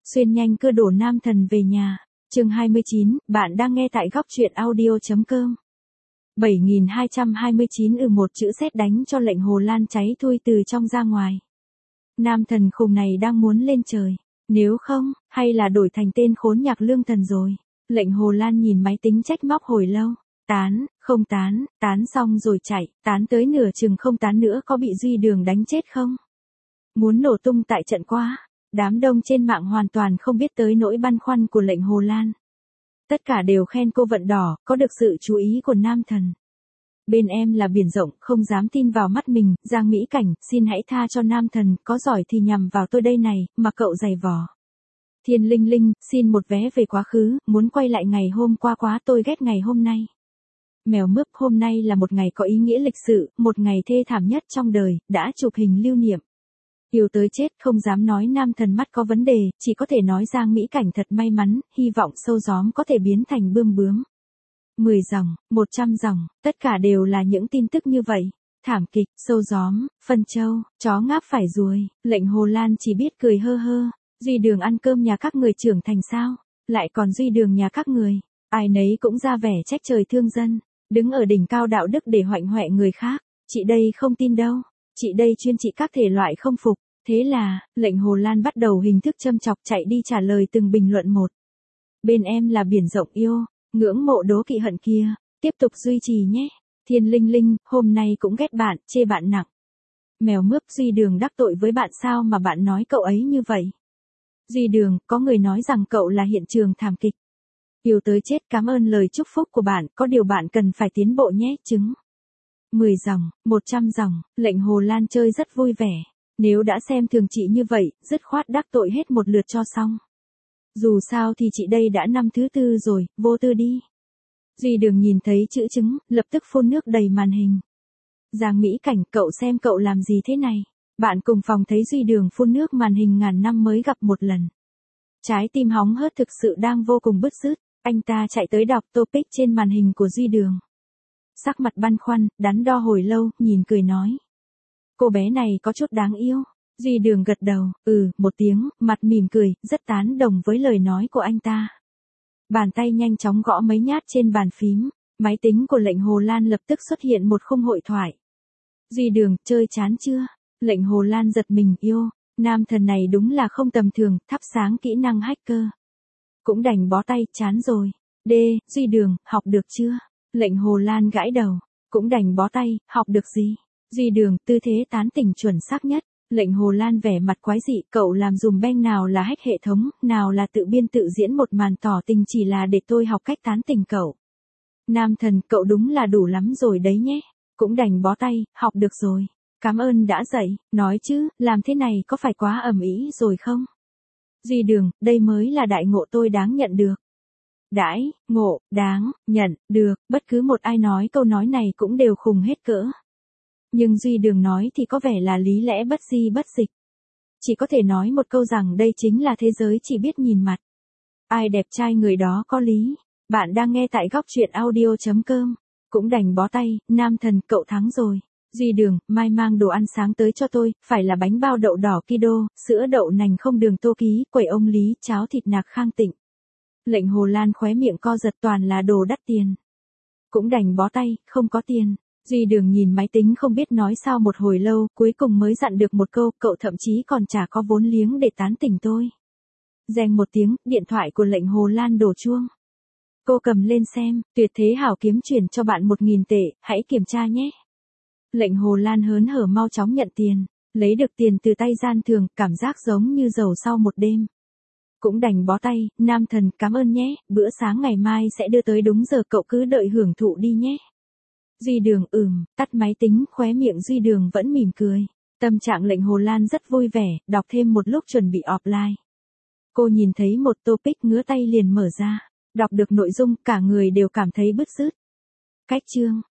Xuyên nhanh cưa đổ nam thần về nhà. Chương 29, bạn đang nghe tại góc truyện audio.com. 7229 một chữ sét đánh cho lệnh Hồ Lan cháy thui từ trong ra ngoài. Nam thần khùng này đang muốn lên trời. Nếu không, hay là đổi thành tên khốn nhạc lương thần rồi. Lệnh Hồ Lan nhìn máy tính trách móc hồi lâu. Không tán, tán xong rồi chạy, tán tới nửa chừng không tán nữa có bị Duy Đường đánh chết không? Muốn nổ tung tại trận quá. Đám đông trên mạng hoàn toàn không biết tới nỗi băn khoăn của lệnh Hồ Lan. Tất cả đều khen cô vận đỏ, có được sự chú ý của nam thần. Bên em là biển rộng, không dám tin vào mắt mình, Giang Mỹ Cảnh, xin hãy tha cho nam thần, có giỏi thì nhằm vào tôi đây này, mà cậu giày vò. Thiên Linh Linh, xin một vé về quá khứ, muốn quay lại ngày hôm qua quá tôi ghét ngày hôm nay. Mèo mướp, hôm nay là một ngày có ý nghĩa lịch sự, một ngày thê thảm nhất trong đời, đã chụp hình lưu niệm. Yêu tới chết, không dám nói nam thần mắt có vấn đề, chỉ có thể nói Giang Mỹ Cảnh thật may mắn, hy vọng sâu gióm có thể biến thành bươm bướm. 10 dòng, 100 dòng, tất cả đều là những tin tức như vậy. Thảm kịch, sâu gióm, phân châu, chó ngáp phải ruồi, lệnh Hồ Lan chỉ biết cười hơ hơ. Duy Đường ăn cơm nhà các người trưởng thành sao? Lại còn Duy Đường nhà các người, ai nấy cũng ra vẻ trách trời thương dân, đứng ở đỉnh cao đạo đức để hoạnh hoẹ người khác. Chị đây không tin đâu, chị đây chuyên trị các thể loại không phục. Thế là, lệnh Hồ Lan bắt đầu hình thức châm chọc chạy đi trả lời từng bình luận một. Bên em là biển rộng yêu, ngưỡng mộ đố kỵ hận kia, tiếp tục duy trì nhé. Thiên Linh Linh, hôm nay cũng ghét bạn, chê bạn nặng. Mèo mướp, Duy Đường đắc tội với bạn sao mà bạn nói cậu ấy như vậy? Duy Đường, có người nói rằng cậu là hiện trường thảm kịch. Yêu tới chết, cảm ơn lời chúc phúc của bạn, có điều bạn cần phải tiến bộ nhé, chứng. 10 dòng, 100 dòng, lệnh Hồ Lan chơi rất vui vẻ. Nếu đã xem thường chị như vậy, dứt khoát đắc tội hết một lượt cho xong. Dù sao thì chị đây đã năm thứ tư rồi, vô tư đi. Duy Đường nhìn thấy chữ chứng, lập tức phun nước đầy màn hình. Giang Mỹ Cảnh, cậu xem cậu làm gì thế này? Bạn cùng phòng thấy Duy Đường phun nước màn hình ngàn năm mới gặp một lần. Trái tim hóng hớt thực sự đang vô cùng bứt rứt, anh ta chạy tới đọc topic trên màn hình của Duy Đường. Sắc mặt băn khoăn, đắn đo hồi lâu, nhìn cười nói. Cô bé này có chút đáng yêu. Duy Đường gật đầu, một tiếng, mặt mỉm cười, rất tán đồng với lời nói của anh ta. Bàn tay nhanh chóng gõ mấy nhát trên bàn phím, máy tính của lệnh Hồ Lan lập tức xuất hiện một khung hội thoại. Duy Đường, chơi chán chưa? Lệnh Hồ Lan giật mình, yêu, nam thần này đúng là không tầm thường, thắp sáng kỹ năng hacker. Cũng đành bó tay, chán rồi. Duy Đường, học được chưa? Lệnh Hồ Lan gãi đầu, cũng đành bó tay, học được gì? Duy Đường, tư thế tán tỉnh chuẩn xác nhất. Lệnh Hồ Lan vẻ mặt quái dị, cậu làm dùm beng nào là hack hệ thống, nào là tự biên tự diễn một màn tỏ tình chỉ là để tôi học cách tán tỉnh cậu. Nam thần, cậu đúng là đủ lắm rồi đấy nhé. Cũng đành bó tay, học được rồi. Cảm ơn đã dạy, nói chứ, làm thế này có phải quá ầm ĩ rồi không? Duy Đường, đây mới là đại ngộ tôi đáng nhận được. Đãi, ngộ, đáng, nhận, được, bất cứ một ai nói câu nói này cũng đều khùng hết cỡ. Nhưng Duy Đường nói thì có vẻ là lý lẽ bất di bất dịch. Chỉ có thể nói một câu rằng đây chính là thế giới chỉ biết nhìn mặt. Ai đẹp trai người đó có lý. Bạn đang nghe tại góc truyện audio.com. Cũng đành bó tay, nam thần, cậu thắng rồi. Duy Đường, mai mang đồ ăn sáng tới cho tôi, phải là bánh bao đậu đỏ Kido, sữa đậu nành không đường tô ký, quẩy ông Lý, cháo thịt nạc Khang Tịnh. Lệnh Hồ Lan khóe miệng co giật, toàn là đồ đắt tiền. Cũng đành bó tay, không có tiền. Duy Đường nhìn máy tính không biết nói sao một hồi lâu, cuối cùng mới dặn được một câu, cậu thậm chí còn chả có vốn liếng để tán tỉnh tôi. Reng một tiếng, điện thoại của lệnh Hồ Lan đổ chuông. Cô cầm lên xem, tuyệt thế hảo kiếm chuyển cho bạn 1.000 tệ, hãy kiểm tra nhé. Lệnh Hồ Lan hớn hở mau chóng nhận tiền, lấy được tiền từ tay gian thường, cảm giác giống như giàu sau một đêm. Cũng đành bó tay, nam thần, cảm ơn nhé, bữa sáng ngày mai sẽ đưa tới đúng giờ, cậu cứ đợi hưởng thụ đi nhé. Duy Đường, tắt máy tính, khóe miệng Duy Đường vẫn mỉm cười. Tâm trạng lệnh Hồ Lan rất vui vẻ, đọc thêm một lúc chuẩn bị offline. Cô nhìn thấy một topic ngứa tay liền mở ra. Đọc được nội dung, cả người đều cảm thấy bứt rứt. Cách chương,